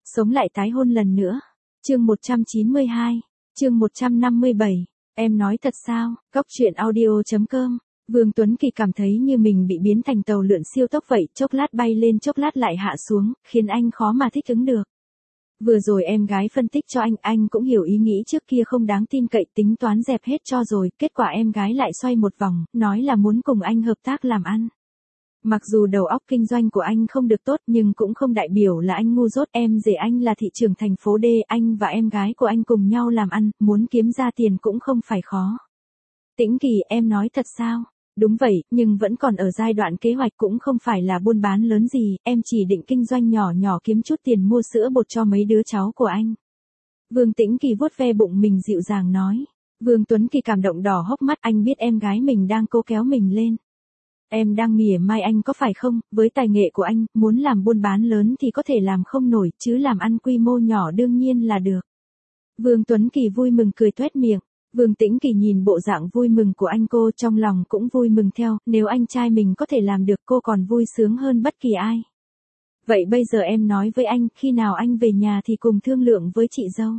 Sống lại tái hôn lần nữa. Chương 192, chương 157, em nói thật sao? Góc truyện audio.com. Vương Tuấn Kỳ cảm thấy như mình bị biến thành tàu lượn siêu tốc vậy, chốc lát bay lên chốc lát lại hạ xuống, khiến anh khó mà thích ứng được. Vừa rồi em gái phân tích cho anh cũng hiểu ý nghĩ trước kia không đáng tin cậy, tính toán dẹp hết cho rồi, kết quả em gái lại xoay một vòng, nói là muốn cùng anh hợp tác làm ăn. Mặc dù đầu óc kinh doanh của anh không được tốt nhưng cũng không đại biểu là anh ngu dốt, em rể anh là thị trưởng thành phố D, anh và em gái của anh cùng nhau làm ăn, muốn kiếm ra tiền cũng không phải khó. Tĩnh Kỳ, em nói thật sao? Đúng vậy, nhưng vẫn còn ở giai đoạn kế hoạch, cũng không phải là buôn bán lớn gì, em chỉ định kinh doanh nhỏ nhỏ kiếm chút tiền mua sữa bột cho mấy đứa cháu của anh. Vương Tĩnh Kỳ vuốt ve bụng mình dịu dàng nói. Vương Tuấn Kỳ cảm động đỏ hốc mắt, anh biết em gái mình đang cố kéo mình lên. Em đang mỉa mai anh có phải không, với tài nghệ của anh, muốn làm buôn bán lớn thì có thể làm không nổi, chứ làm ăn quy mô nhỏ đương nhiên là được. Vương Tuấn Kỳ vui mừng cười toét miệng. Vương Tĩnh Kỳ nhìn bộ dạng vui mừng của anh, cô trong lòng cũng vui mừng theo, nếu anh trai mình có thể làm được cô còn vui sướng hơn bất kỳ ai. Vậy bây giờ em nói với anh, khi nào anh về nhà thì cùng thương lượng với chị dâu.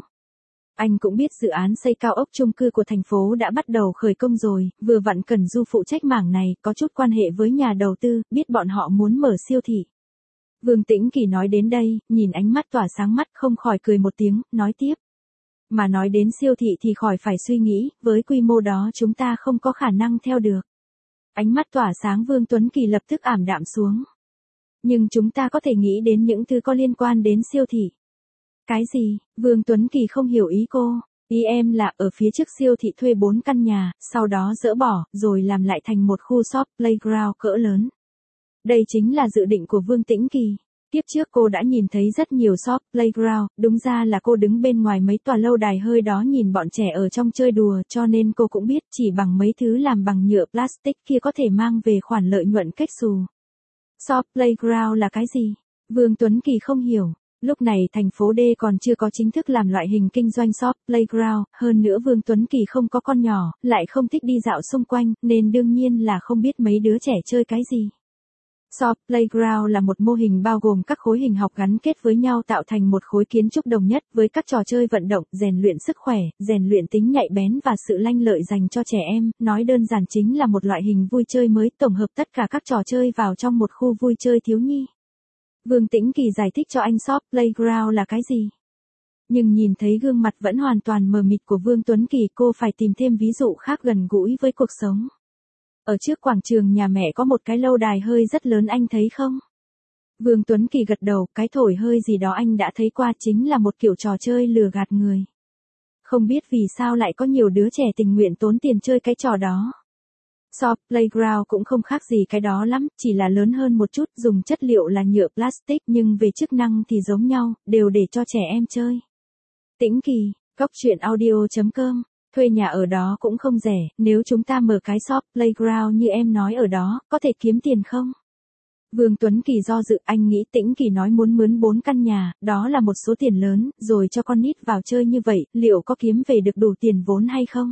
Anh cũng biết dự án xây cao ốc chung cư của thành phố đã bắt đầu khởi công rồi, vừa vặn Cần Du phụ trách mảng này, có chút quan hệ với nhà đầu tư, biết bọn họ muốn mở siêu thị. Vương Tĩnh Kỳ nói đến đây, nhìn ánh mắt tỏa sáng mắt không khỏi cười một tiếng, nói tiếp. Mà nói đến siêu thị thì khỏi phải suy nghĩ, với quy mô đó chúng ta không có khả năng theo được. Ánh mắt tỏa sáng Vương Tuấn Kỳ lập tức ảm đạm xuống. Nhưng chúng ta có thể nghĩ đến những thứ có liên quan đến siêu thị. Cái gì? Vương Tuấn Kỳ không hiểu ý cô. Ý em là ở phía trước siêu thị thuê 4 căn nhà, sau đó dỡ bỏ, rồi làm lại thành một khu shop playground cỡ lớn. Đây chính là dự định của Vương Tĩnh Kỳ. Tiếp trước cô đã nhìn thấy rất nhiều shop playground, đúng ra là cô đứng bên ngoài mấy tòa lâu đài hơi đó nhìn bọn trẻ ở trong chơi đùa, cho nên cô cũng biết chỉ bằng mấy thứ làm bằng nhựa plastic kia có thể mang về khoản lợi nhuận kết xù. Shop playground là cái gì? Vương Tuấn Kỳ không hiểu. Lúc này thành phố D còn chưa có chính thức làm loại hình kinh doanh shop playground, hơn nữa Vương Tuấn Kỳ không có con nhỏ, lại không thích đi dạo xung quanh, nên đương nhiên là không biết mấy đứa trẻ chơi cái gì. Shop playground là một mô hình bao gồm các khối hình học gắn kết với nhau tạo thành một khối kiến trúc đồng nhất với các trò chơi vận động, rèn luyện sức khỏe, rèn luyện tính nhạy bén và sự lanh lợi dành cho trẻ em, nói đơn giản chính là một loại hình vui chơi mới tổng hợp tất cả các trò chơi vào trong một khu vui chơi thiếu nhi. Vương Tĩnh Kỳ giải thích cho anh shop playground là cái gì. Nhưng nhìn thấy gương mặt vẫn hoàn toàn mờ mịt của Vương Tuấn Kỳ, cô phải tìm thêm ví dụ khác gần gũi với cuộc sống. Ở trước quảng trường nhà mẹ có một cái lâu đài hơi rất lớn, anh thấy không? Vương Tuấn Kỳ gật đầu, cái thổi hơi gì đó anh đã thấy qua, chính là một kiểu trò chơi lừa gạt người. Không biết vì sao lại có nhiều đứa trẻ tình nguyện tốn tiền chơi cái trò đó. Shop playground cũng không khác gì cái đó lắm, chỉ là lớn hơn một chút, dùng chất liệu là nhựa plastic nhưng về chức năng thì giống nhau, đều để cho trẻ em chơi. Tĩnh Kỳ, góc truyện audio.com. Thuê nhà ở đó cũng không rẻ, nếu chúng ta mở cái shop playground như em nói ở đó, có thể kiếm tiền không? Vương Tuấn Kỳ do dự, anh nghĩ Tĩnh Kỳ nói muốn mướn 4 căn nhà, đó là một số tiền lớn, rồi cho con nít vào chơi như vậy, liệu có kiếm về được đủ tiền vốn hay không?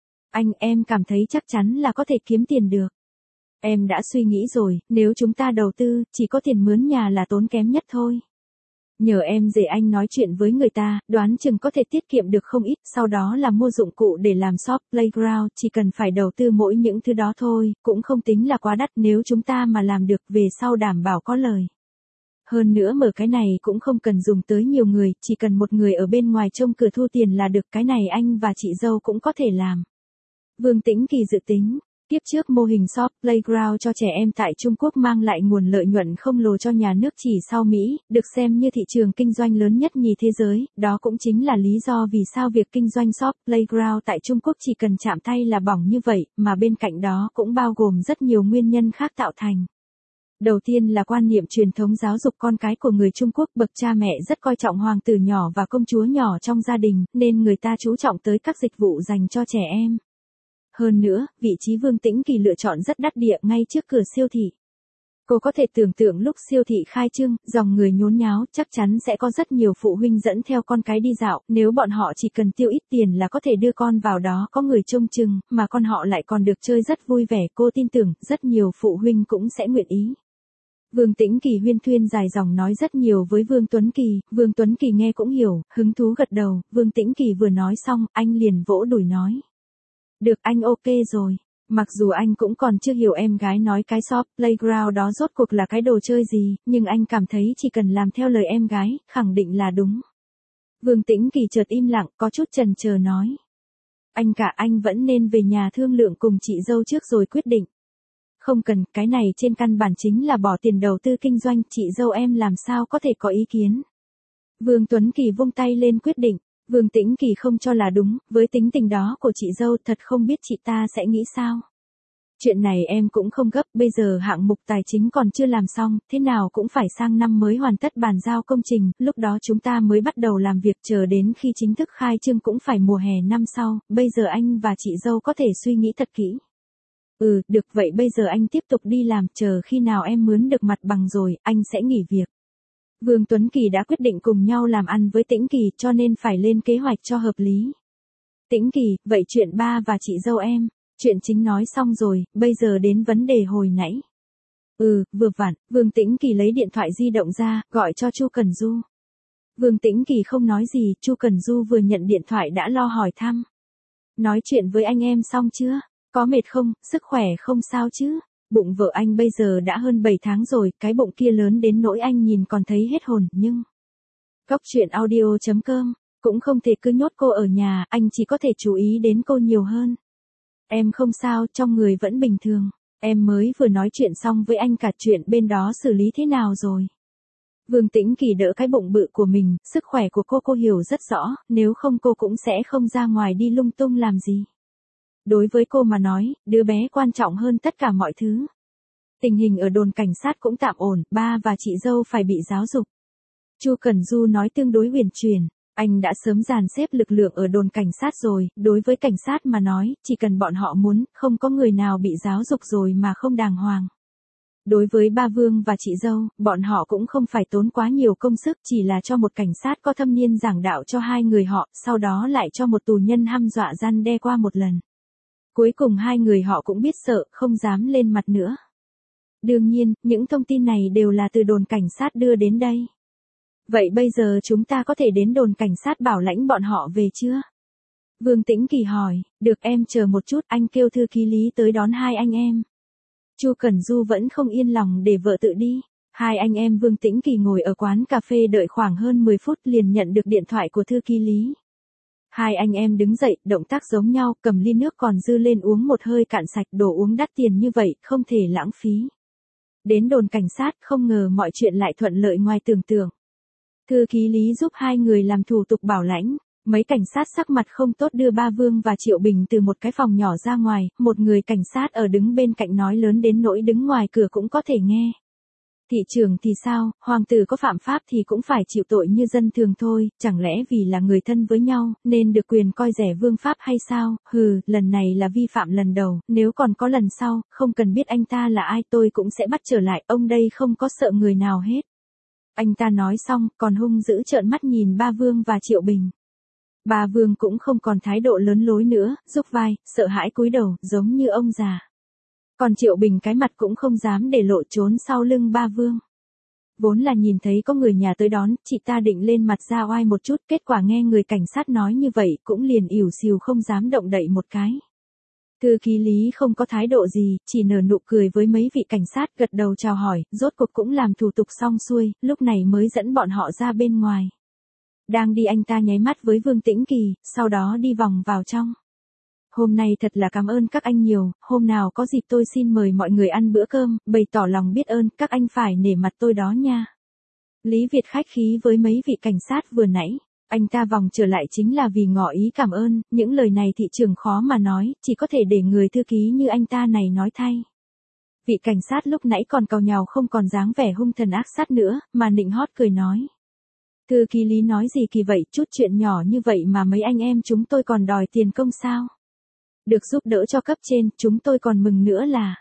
Em cảm thấy chắc chắn là có thể kiếm tiền được. Em đã suy nghĩ rồi, nếu chúng ta đầu tư, chỉ có tiền mướn nhà là tốn kém nhất thôi. Nhờ em rể anh nói chuyện với người ta, đoán chừng có thể tiết kiệm được không ít, sau đó là mua dụng cụ để làm shop playground, chỉ cần phải đầu tư mỗi những thứ đó thôi, cũng không tính là quá đắt, nếu chúng ta mà làm được về sau đảm bảo có lời. Hơn nữa mở cái này cũng không cần dùng tới nhiều người, chỉ cần một người ở bên ngoài trông cửa thu tiền là được, cái này anh và chị dâu cũng có thể làm. Vương Tĩnh Kỳ dự tính. Tiếp trước mô hình shop playground cho trẻ em tại Trung Quốc mang lại nguồn lợi nhuận khổng lồ cho nhà nước chỉ sau Mỹ, được xem như thị trường kinh doanh lớn nhất nhì thế giới, đó cũng chính là lý do vì sao việc kinh doanh shop playground tại Trung Quốc chỉ cần chạm tay là bỏng như vậy, mà bên cạnh đó cũng bao gồm rất nhiều nguyên nhân khác tạo thành. Đầu tiên là quan niệm truyền thống giáo dục con cái của người Trung Quốc, bậc cha mẹ rất coi trọng hoàng tử nhỏ và công chúa nhỏ trong gia đình, nên người ta chú trọng tới các dịch vụ dành cho trẻ em. Hơn nữa, vị trí Vương Tĩnh Kỳ lựa chọn rất đắc địa ngay trước cửa siêu thị. Cô có thể tưởng tượng lúc siêu thị khai trương, dòng người nhốn nháo, chắc chắn sẽ có rất nhiều phụ huynh dẫn theo con cái đi dạo, nếu bọn họ chỉ cần tiêu ít tiền là có thể đưa con vào đó có người trông chừng, mà con họ lại còn được chơi rất vui vẻ, cô tin tưởng rất nhiều phụ huynh cũng sẽ nguyện ý. Vương Tĩnh Kỳ huyên thuyên dài dòng nói rất nhiều với Vương Tuấn Kỳ, Vương Tuấn Kỳ nghe cũng hiểu, hứng thú gật đầu, Vương Tĩnh Kỳ vừa nói xong, anh liền vỗ đùi nói. Được anh ok rồi. Mặc dù anh cũng còn chưa hiểu em gái nói cái shop playground đó rốt cuộc là cái đồ chơi gì, nhưng anh cảm thấy chỉ cần làm theo lời em gái, khẳng định là đúng. Vương Tĩnh Kỳ chợt im lặng, có chút chần chờ nói. Anh vẫn nên về nhà thương lượng cùng chị dâu trước rồi quyết định. Không cần, cái này trên căn bản chính là bỏ tiền đầu tư kinh doanh, chị dâu em làm sao có thể có ý kiến. Vương Tuấn Kỳ vung tay lên quyết định, Vương Tĩnh Kỳ không cho là đúng, với tính tình đó của chị dâu thật không biết chị ta sẽ nghĩ sao. Chuyện này em cũng không gấp, bây giờ hạng mục tài chính còn chưa làm xong, thế nào cũng phải sang năm mới hoàn tất bàn giao công trình, lúc đó chúng ta mới bắt đầu làm việc, chờ đến khi chính thức khai trương cũng phải mùa hè năm sau, bây giờ anh và chị dâu có thể suy nghĩ thật kỹ. Được vậy bây giờ anh tiếp tục đi làm, chờ khi nào em mướn được mặt bằng rồi, anh sẽ nghỉ việc. Vương Tuấn Kỳ đã quyết định cùng nhau làm ăn với Tĩnh Kỳ cho nên phải lên kế hoạch cho hợp lý. Tĩnh Kỳ, vậy chuyện ba và chị dâu em, chuyện chính nói xong rồi, bây giờ đến vấn đề hồi nãy. Vừa vặn, Vương Tĩnh Kỳ lấy điện thoại di động ra, gọi cho Chu Cần Du. Vương Tĩnh Kỳ không nói gì, Chu Cần Du vừa nhận điện thoại đã lo hỏi thăm. Nói chuyện với anh em xong chưa? Có mệt không, sức khỏe không sao chứ? Bụng vợ anh bây giờ đã hơn 7 tháng rồi, cái bụng kia lớn đến nỗi anh nhìn còn thấy hết hồn, nhưng... Góc truyện audio.com, cũng không thể cứ nhốt cô ở nhà, anh chỉ có thể chú ý đến cô nhiều hơn. Em không sao, trong người vẫn bình thường. Em mới vừa nói chuyện xong với anh cả chuyện bên đó xử lý thế nào rồi. Vương Tĩnh Kỳ đỡ cái bụng bự của mình, sức khỏe của cô hiểu rất rõ, nếu không cô cũng sẽ không ra ngoài đi lung tung làm gì. Đối với cô mà nói, đứa bé quan trọng hơn tất cả mọi thứ. Tình hình ở đồn cảnh sát cũng tạm ổn, ba và chị dâu phải bị giáo dục. Chu Cần Du nói tương đối huyền chuyển, anh đã sớm dàn xếp lực lượng ở đồn cảnh sát rồi, đối với cảnh sát mà nói, chỉ cần bọn họ muốn, không có người nào bị giáo dục rồi mà không đàng hoàng. Đối với ba Vương và chị dâu, bọn họ cũng không phải tốn quá nhiều công sức, chỉ là cho một cảnh sát có thâm niên giảng đạo cho hai người họ, sau đó lại cho một tù nhân hăm dọa răn đe qua một lần. Cuối cùng hai người họ cũng biết sợ, không dám lên mặt nữa. Đương nhiên, những thông tin này đều là từ đồn cảnh sát đưa đến đây. Vậy bây giờ chúng ta có thể đến đồn cảnh sát bảo lãnh bọn họ về chưa? Vương Tĩnh Kỳ hỏi, được em chờ một chút, anh kêu thư ký Lý tới đón hai anh em. Chu Cần Du vẫn không yên lòng để vợ tự đi. Hai anh em Vương Tĩnh Kỳ ngồi ở quán cà phê đợi khoảng hơn 10 phút liền nhận được điện thoại của thư ký Lý. Hai anh em đứng dậy, động tác giống nhau, cầm ly nước còn dư lên uống một hơi cạn sạch, đồ uống đắt tiền như vậy, không thể lãng phí. Đến đồn cảnh sát, không ngờ mọi chuyện lại thuận lợi ngoài tưởng tượng. Thư ký Lý giúp hai người làm thủ tục bảo lãnh, mấy cảnh sát sắc mặt không tốt đưa ba Vương và Triệu Bình từ một cái phòng nhỏ ra ngoài, một người cảnh sát ở đứng bên cạnh nói lớn đến nỗi đứng ngoài cửa cũng có thể nghe. Thị trưởng thì sao, hoàng tử có phạm pháp thì cũng phải chịu tội như dân thường thôi, chẳng lẽ vì là người thân với nhau, nên được quyền coi rẻ vương pháp hay sao, lần này là vi phạm lần đầu, nếu còn có lần sau, không cần biết anh ta là ai tôi cũng sẽ bắt trở lại, ông đây không có sợ người nào hết. Anh ta nói xong, còn hung dữ trợn mắt nhìn ba Vương và Triệu Bình. Ba Vương cũng không còn thái độ lớn lối nữa, rúc vai, sợ hãi cúi đầu, giống như ông già. Còn Triệu Bình cái mặt cũng không dám để lộ trốn sau lưng ba Vương. Vốn là nhìn thấy có người nhà tới đón, chị ta định lên mặt ra oai một chút, kết quả nghe người cảnh sát nói như vậy, cũng liền ỉu xìu không dám động đậy một cái. Thư ký Lý không có thái độ gì, chỉ nở nụ cười với mấy vị cảnh sát gật đầu chào hỏi, rốt cuộc cũng làm thủ tục xong xuôi, lúc này mới dẫn bọn họ ra bên ngoài. Đang đi anh ta nháy mắt với Vương Tĩnh Kỳ, sau đó đi vòng vào trong. Hôm nay thật là cảm ơn các anh nhiều, hôm nào có dịp tôi xin mời mọi người ăn bữa cơm, bày tỏ lòng biết ơn, các anh phải nể mặt tôi đó nha. Lý Việt khách khí với mấy vị cảnh sát vừa nãy, anh ta vòng trở lại chính là vì ngỏ ý cảm ơn, những lời này thị trường khó mà nói, chỉ có thể để người thư ký như anh ta này nói thay. Vị cảnh sát lúc nãy còn càu nhàu không còn dáng vẻ hung thần ác sát nữa, mà nịnh hót cười nói. Thư ký Lý nói gì kỳ vậy, chút chuyện nhỏ như vậy mà mấy anh em chúng tôi còn đòi tiền công sao? Được giúp đỡ cho cấp trên, chúng tôi còn mừng nữa là.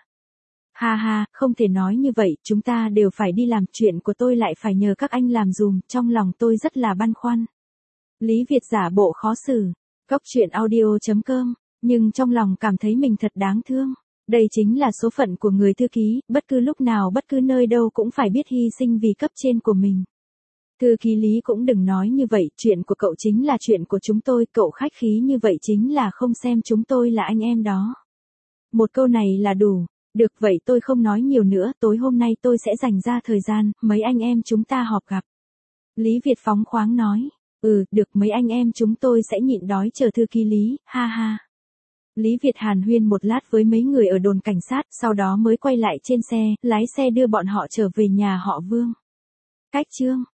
Ha ha, không thể nói như vậy, chúng ta đều phải đi làm, chuyện của tôi lại phải nhờ các anh làm dùm, trong lòng tôi rất là băn khoăn. Lý Việt giả bộ khó xử, góc truyện audio.com, nhưng trong lòng cảm thấy mình thật đáng thương. Đây chính là số phận của người thư ký, bất cứ lúc nào bất cứ nơi đâu cũng phải biết hy sinh vì cấp trên của mình. Thư ký Lý cũng đừng nói như vậy, chuyện của cậu chính là chuyện của chúng tôi, cậu khách khí như vậy chính là không xem chúng tôi là anh em đó. Một câu này là đủ. Được vậy tôi không nói nhiều nữa, tối hôm nay tôi sẽ dành ra thời gian, mấy anh em chúng ta họp gặp. Lý Việt phóng khoáng nói. Được, mấy anh em chúng tôi sẽ nhịn đói chờ thư ký Lý, ha ha. Lý Việt hàn huyên một lát với mấy người ở đồn cảnh sát, sau đó mới quay lại trên xe, lái xe đưa bọn họ trở về nhà họ Vương. Cách chương